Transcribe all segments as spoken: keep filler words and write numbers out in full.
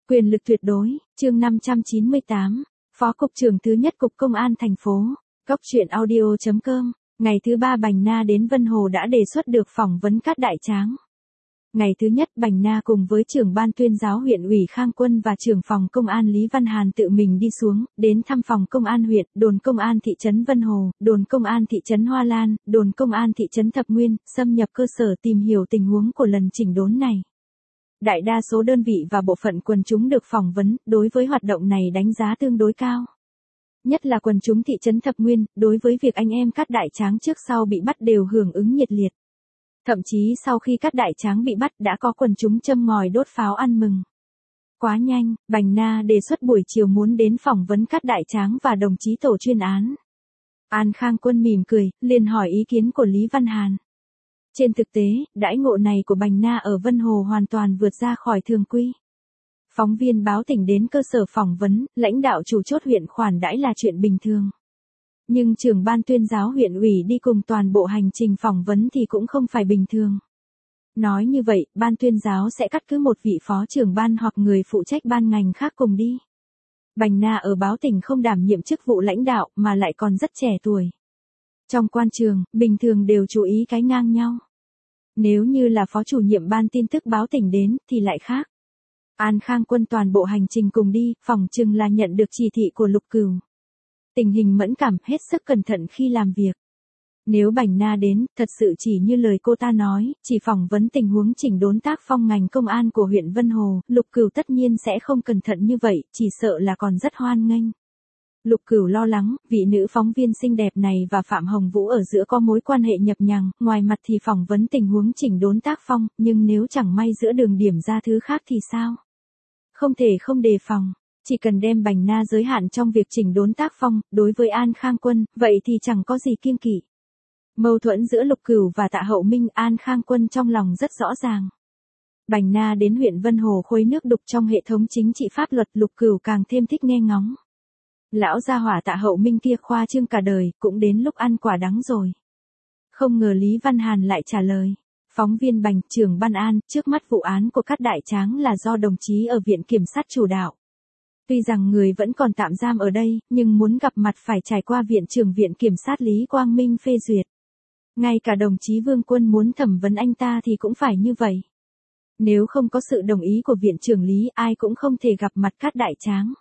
Quyền lực tuyệt đối, chương năm trăm chín mươi tám, Phó Cục trưởng thứ nhất Cục Công an thành phố, Cóc truyện audio chấm com, ngày thứ ba Bành Na đến Vân Hồ đã đề xuất được phỏng vấn Cát Đại Tráng. Ngày thứ nhất Bành Na cùng với trưởng ban tuyên giáo huyện ủy Khang Quân và trưởng phòng công an Lý Văn Hàn tự mình đi xuống, đến thăm phòng công an huyện, đồn công an thị trấn Vân Hồ, đồn công an thị trấn Hoa Lan, đồn công an thị trấn Thập Nguyên, xâm nhập cơ sở tìm hiểu tình huống của lần chỉnh đốn này. Đại đa số đơn vị và bộ phận quần chúng được phỏng vấn, đối với hoạt động này đánh giá tương đối cao. Nhất là quần chúng thị trấn Thập Nguyên, đối với việc anh em Cát Đại Tráng trước sau bị bắt đều hưởng ứng nhiệt liệt. Thậm chí sau khi Cát Đại Tráng bị bắt đã có quần chúng châm ngòi đốt pháo ăn mừng. Quá nhanh, Bành Na đề xuất buổi chiều muốn đến phỏng vấn Cát Đại Tráng và đồng chí tổ chuyên án. An Khang Quân mỉm cười, liền hỏi ý kiến của Lý Văn Hàn. Trên thực tế, đãi ngộ này của Bành Na ở Vân Hồ hoàn toàn vượt ra khỏi thường quy. Phóng viên báo tỉnh đến cơ sở phỏng vấn, lãnh đạo chủ chốt huyện khoản đãi là chuyện bình thường. Nhưng trưởng ban tuyên giáo huyện ủy đi cùng toàn bộ hành trình phỏng vấn thì cũng không phải bình thường. Nói như vậy, ban tuyên giáo sẽ cắt cứ một vị phó trưởng ban hoặc người phụ trách ban ngành khác cùng đi. Bành Na ở báo tỉnh không đảm nhiệm chức vụ lãnh đạo mà lại còn rất trẻ tuổi. Trong quan trường, bình thường đều chú ý cái ngang nhau. Nếu như là phó chủ nhiệm ban tin tức báo tỉnh đến, thì lại khác. An Khang Quân toàn bộ hành trình cùng đi, phỏng chừng là nhận được chỉ thị của Lục Cửu. Tình hình mẫn cảm, hết sức cẩn thận khi làm việc. Nếu Bành Na đến, thật sự chỉ như lời cô ta nói, chỉ phỏng vấn tình huống chỉnh đốn tác phong ngành công an của huyện Vân Hồ, Lục Cửu tất nhiên sẽ không cẩn thận như vậy, chỉ sợ là còn rất hoan nghênh. Lục Cửu lo lắng, vị nữ phóng viên xinh đẹp này và Phạm Hồng Vũ ở giữa có mối quan hệ nhập nhằng, ngoài mặt thì phỏng vấn tình huống chỉnh đốn tác phong, nhưng nếu chẳng may giữa đường điểm ra thứ khác thì sao? Không thể không đề phòng, chỉ cần đem Bành Na giới hạn trong việc chỉnh đốn tác phong, đối với An Khang Quân, vậy thì chẳng có gì kiêng kỵ. Mâu thuẫn giữa Lục Cửu và Tạ Hậu Minh, An Khang Quân trong lòng rất rõ ràng. Bành Na đến huyện Vân Hồ khuấy nước đục trong hệ thống chính trị pháp luật, Lục Cửu càng thêm thích nghe ngóng. Lão gia hỏa Tạ Hậu Minh kia khoa trương cả đời, cũng đến lúc ăn quả đắng rồi. Không ngờ Lý Văn Hàn lại trả lời. Phóng viên Bành, trưởng ban an, trước mắt vụ án của Cát Đại Tráng là do đồng chí ở viện kiểm sát chủ đạo. Tuy rằng người vẫn còn tạm giam ở đây, nhưng muốn gặp mặt phải trải qua viện trưởng viện kiểm sát Lý Quang Minh phê duyệt. Ngay cả đồng chí Vương Quân muốn thẩm vấn anh ta thì cũng phải như vậy. Nếu không có sự đồng ý của viện trưởng Lý, ai cũng không thể gặp mặt Cát Đại Tráng.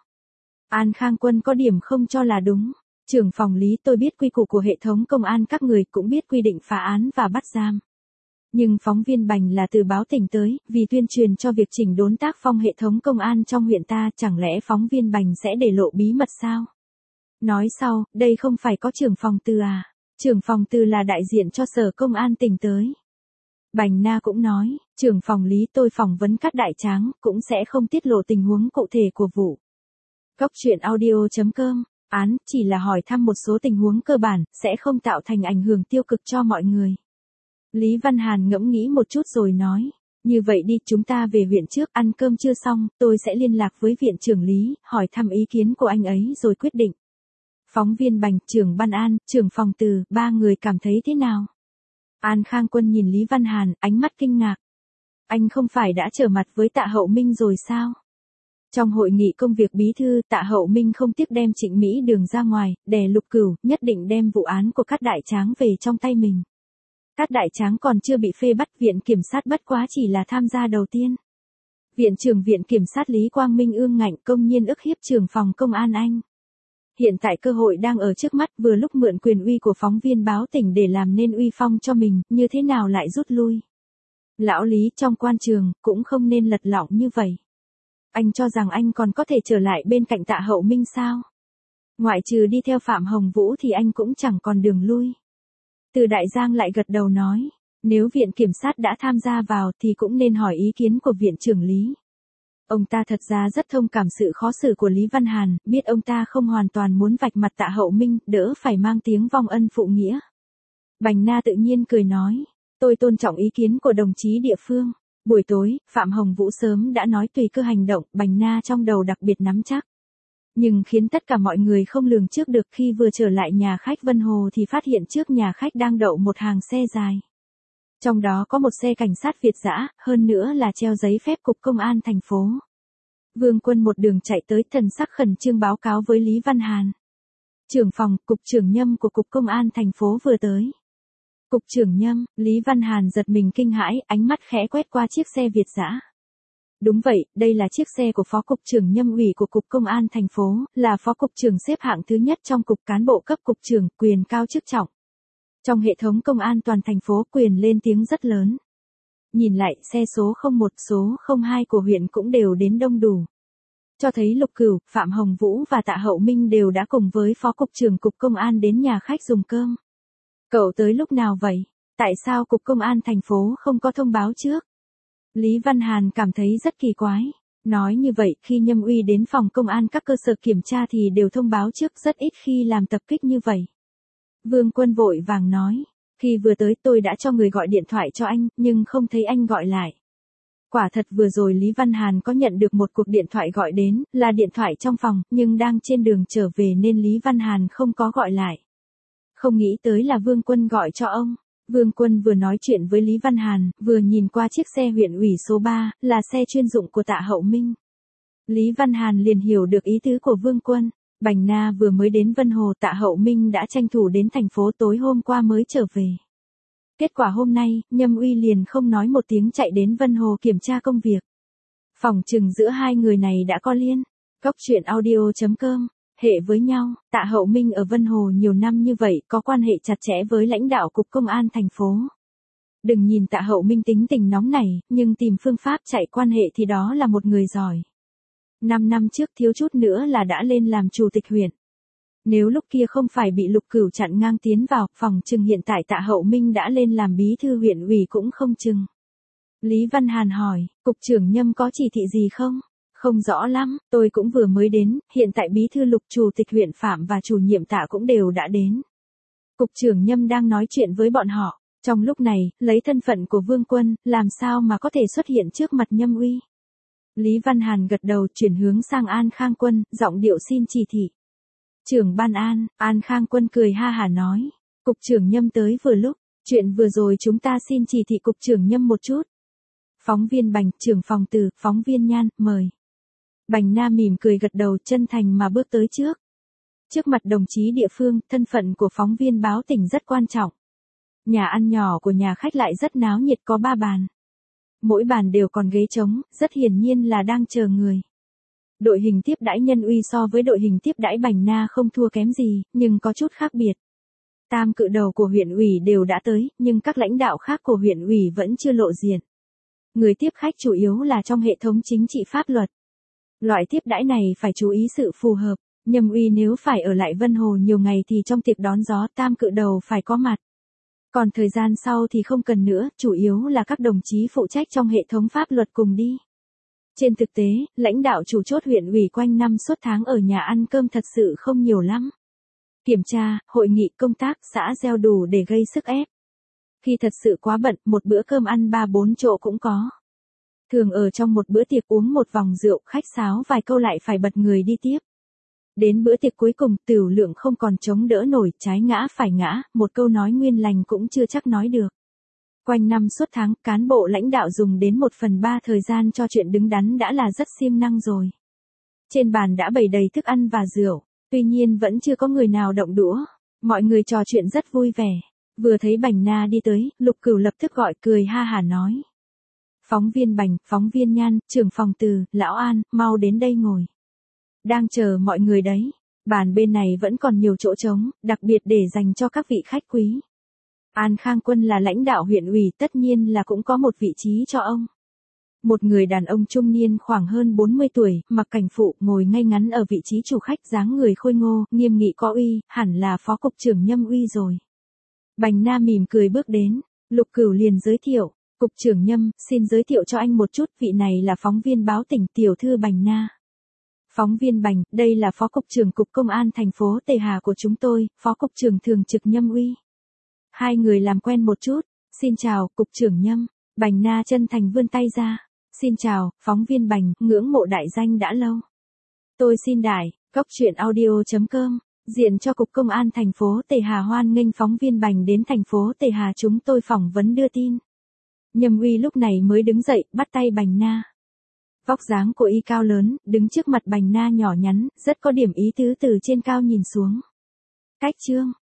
An Khang Quân có điểm không cho là đúng. Trưởng phòng Lý, tôi biết quy củ của hệ thống công an, các người cũng biết quy định phá án và bắt giam. Nhưng phóng viên Bành là từ báo tỉnh tới, vì tuyên truyền cho việc chỉnh đốn tác phong hệ thống công an trong huyện ta, chẳng lẽ phóng viên Bành sẽ để lộ bí mật sao? Nói sau, đây không phải có trưởng phòng Từ à? Trưởng phòng Từ là đại diện cho sở công an tỉnh tới. Bành Na cũng nói, trưởng phòng Lý, tôi phỏng vấn Cát Đại Tráng, cũng sẽ không tiết lộ tình huống cụ thể của vụ. Cóc truyện audio chấm com, án, chỉ là hỏi thăm một số tình huống cơ bản, sẽ không tạo thành ảnh hưởng tiêu cực cho mọi người. Lý Văn Hàn ngẫm nghĩ một chút rồi nói, như vậy đi, chúng ta về huyện trước, ăn cơm chưa xong, tôi sẽ liên lạc với viện trưởng Lý, hỏi thăm ý kiến của anh ấy rồi quyết định. Phóng viên Bành, trưởng ban an, trưởng phòng Từ, ba người cảm thấy thế nào? An Khang Quân nhìn Lý Văn Hàn, ánh mắt kinh ngạc. Anh không phải đã trở mặt với Tạ Hậu Minh rồi sao? Trong hội nghị công việc bí thư, Tạ Hậu Minh không tiếc đem Trịnh Mỹ Đường ra ngoài, đè Lục Cửu, nhất định đem vụ án của Cát Đại Tráng về trong tay mình. Cát Đại Tráng còn chưa bị phê bắt, viện kiểm sát bất quá chỉ là tham gia đầu tiên. Viện trưởng viện kiểm sát Lý Quang Minh ương ngạnh công nhiên ức hiếp trưởng phòng công an anh. Hiện tại cơ hội đang ở trước mắt, vừa lúc mượn quyền uy của phóng viên báo tỉnh để làm nên uy phong cho mình, như thế nào lại rút lui. Lão Lý, trong quan trường, cũng không nên lật lọng như vậy. Anh cho rằng anh còn có thể trở lại bên cạnh Tạ Hậu Minh sao? Ngoại trừ đi theo Phạm Hồng Vũ thì anh cũng chẳng còn đường lui. Từ Đại Giang lại gật đầu nói, nếu viện kiểm sát đã tham gia vào thì cũng nên hỏi ý kiến của viện trưởng Lý. Ông ta thật ra rất thông cảm sự khó xử của Lý Văn Hàn, biết ông ta không hoàn toàn muốn vạch mặt Tạ Hậu Minh, đỡ phải mang tiếng vong ân phụ nghĩa. Bành Na tự nhiên cười nói, tôi tôn trọng ý kiến của đồng chí địa phương. Buổi tối, Phạm Hồng Vũ sớm đã nói tùy cơ hành động, Bành Na trong đầu đặc biệt nắm chắc. Nhưng khiến tất cả mọi người không lường trước được, khi vừa trở lại nhà khách Vân Hồ thì phát hiện trước nhà khách đang đậu một hàng xe dài. Trong đó có một xe cảnh sát Việt dã, hơn nữa là treo giấy phép Cục Công an thành phố. Vương Quân một đường chạy tới, thần sắc khẩn trương báo cáo với Lý Văn Hàn. Trưởng phòng, cục trưởng Nhâm của cục công an thành phố vừa tới. Cục trưởng Nhâm, Lý Văn Hàn giật mình kinh hãi, ánh mắt khẽ quét qua chiếc xe Việt dã. Đúng vậy, đây là chiếc xe của phó cục trưởng Nhâm ủy của cục công an thành phố, là phó cục trưởng xếp hạng thứ nhất trong cục cán bộ cấp cục trưởng, quyền cao chức trọng. Trong hệ thống công an toàn thành phố, quyền lên tiếng rất lớn. Nhìn lại, xe số không một, số không hai của huyện cũng đều đến đông đủ. Cho thấy Lục Cửu, Phạm Hồng Vũ và Tạ Hậu Minh đều đã cùng với phó cục trưởng cục công an đến nhà khách dùng cơm. Cậu tới lúc nào vậy? Tại sao cục công an thành phố không có thông báo trước? Lý Văn Hàn cảm thấy rất kỳ quái. Nói như vậy, khi Nhâm uy đến phòng công an các cơ sở kiểm tra thì đều thông báo trước, rất ít khi làm tập kích như vậy. Vương Quân vội vàng nói, khi vừa tới tôi đã cho người gọi điện thoại cho anh, nhưng không thấy anh gọi lại. Quả thật vừa rồi Lý Văn Hàn có nhận được một cuộc điện thoại gọi đến, là điện thoại trong phòng, nhưng đang trên đường trở về nên Lý Văn Hàn không có gọi lại. Không nghĩ tới là Vương Quân gọi cho ông. Vương Quân vừa nói chuyện với Lý Văn Hàn, vừa nhìn qua chiếc xe huyện ủy số ba, là xe chuyên dụng của Tạ Hậu Minh. Lý Văn Hàn liền hiểu được ý tứ của Vương Quân. Bành Na vừa mới đến Vân Hồ, Tạ Hậu Minh đã tranh thủ đến thành phố tối hôm qua mới trở về. Kết quả hôm nay, Nhâm uy liền không nói một tiếng chạy đến Vân Hồ kiểm tra công việc. Phỏng chừng giữa hai người này đã có liên. Cốc truyện audio chấm com, hệ với nhau. Tạ Hậu Minh ở Vân Hồ nhiều năm như vậy, có quan hệ chặt chẽ với lãnh đạo cục công an thành phố. Đừng nhìn Tạ Hậu Minh tính tình nóng nảy, nhưng tìm phương pháp chạy quan hệ thì đó là một người giỏi. Năm năm trước thiếu chút nữa là đã lên làm chủ tịch huyện. Nếu lúc kia không phải bị Lục Cửu chặn ngang tiến vào, phòng chừng hiện tại Tạ Hậu Minh đã lên làm bí thư huyện ủy cũng không chừng. Lý Văn Hàn hỏi, cục trưởng Nhâm có chỉ thị gì không? Không rõ lắm, tôi cũng vừa mới đến, hiện tại bí thư Lục, chủ tịch huyện Phạm và chủ nhiệm Tạ cũng đều đã đến. Cục trưởng Nhâm đang nói chuyện với bọn họ, trong lúc này, lấy thân phận của Vương Quân, làm sao mà có thể xuất hiện trước mặt Nhâm uy? Lý Văn Hàn gật đầu, chuyển hướng sang An Khang Quân, giọng điệu xin chỉ thị. Trưởng ban An, An Khang Quân cười ha hả nói, cục trưởng Nhâm tới vừa lúc, chuyện vừa rồi chúng ta xin chỉ thị cục trưởng Nhâm một chút. Phóng viên Bành, trưởng phòng Từ, phóng viên Nhan, mời. Bành Na mỉm cười gật đầu, chân thành mà bước tới trước. Trước mặt đồng chí địa phương, thân phận của phóng viên báo tỉnh rất quan trọng. Nhà ăn nhỏ của nhà khách lại rất náo nhiệt, có ba bàn. Mỗi bàn đều còn ghế trống, rất hiển nhiên là đang chờ người. Đội hình tiếp đãi Nhân uy so với đội hình tiếp đãi Bành Na không thua kém gì, nhưng có chút khác biệt. Tam cự đầu của huyện ủy đều đã tới, nhưng các lãnh đạo khác của huyện ủy vẫn chưa lộ diện. Người tiếp khách chủ yếu là trong hệ thống chính trị pháp luật. Loại tiếp đãi này phải chú ý sự phù hợp. Nhâm uy nếu phải ở lại Vân Hồ nhiều ngày thì trong tiệc đón gió tam cự đầu phải có mặt. Còn thời gian sau thì không cần nữa, chủ yếu là các đồng chí phụ trách trong hệ thống pháp luật cùng đi. Trên thực tế, lãnh đạo chủ chốt huyện ủy quanh năm suốt tháng ở nhà ăn cơm thật sự không nhiều lắm. Kiểm tra, hội nghị công tác, xã gieo đủ để gây sức ép. Khi thật sự quá bận, một bữa cơm ăn ba bốn chỗ cũng có. Thường ở trong một bữa tiệc uống một vòng rượu, khách sáo vài câu lại phải bật người đi tiếp. Đến bữa tiệc cuối cùng, tửu lượng không còn chống đỡ nổi, trái ngã phải ngã, một câu nói nguyên lành cũng chưa chắc nói được. Quanh năm suốt tháng, cán bộ lãnh đạo dùng đến một phần ba thời gian cho chuyện đứng đắn đã là rất siêng năng rồi. Trên bàn đã bày đầy thức ăn và rượu, tuy nhiên vẫn chưa có người nào động đũa. Mọi người trò chuyện rất vui vẻ. Vừa thấy Bành Na đi tới, Lục Cửu lập tức gọi cười ha hả nói. Phóng viên Bành, phóng viên Nhan, trưởng phòng Từ, lão An, mau đến đây ngồi. Đang chờ mọi người đấy. Bàn bên này vẫn còn nhiều chỗ trống, đặc biệt để dành cho các vị khách quý. An Khang Quân là lãnh đạo huyện ủy, tất nhiên là cũng có một vị trí cho ông. Một người đàn ông trung niên khoảng hơn bốn mươi tuổi, mặc cảnh phụ, ngồi ngay ngắn ở vị trí chủ khách, dáng người khôi ngô, nghiêm nghị có uy, hẳn là phó cục trưởng Nhâm uy rồi. Bành Na mỉm cười bước đến, Lục Cửu liền giới thiệu, cục trưởng Nhâm, xin giới thiệu cho anh một chút, vị này là phóng viên báo tỉnh, tiểu thư Bành Na. Phóng viên Bành, đây là phó cục trưởng cục công an thành phố Tề Hà của chúng tôi, phó cục trưởng thường trực Nhâm uy. Hai người làm quen một chút, xin chào, cục trưởng Nhâm. Bành Na chân thành vươn tay ra, xin chào, phóng viên Bành, ngưỡng mộ đại danh đã lâu. Tôi xin đại, cốc truyện audio chấm com, diện cho cục công an thành phố Tề Hà hoan nghênh phóng viên Bành đến thành phố Tề Hà chúng tôi phỏng vấn đưa tin. Nhâm uy lúc này mới đứng dậy, bắt tay Bành Na. Vóc dáng của y cao lớn, đứng trước mặt Bành Na nhỏ nhắn, rất có điểm ý tứ từ trên cao nhìn xuống. Cách chương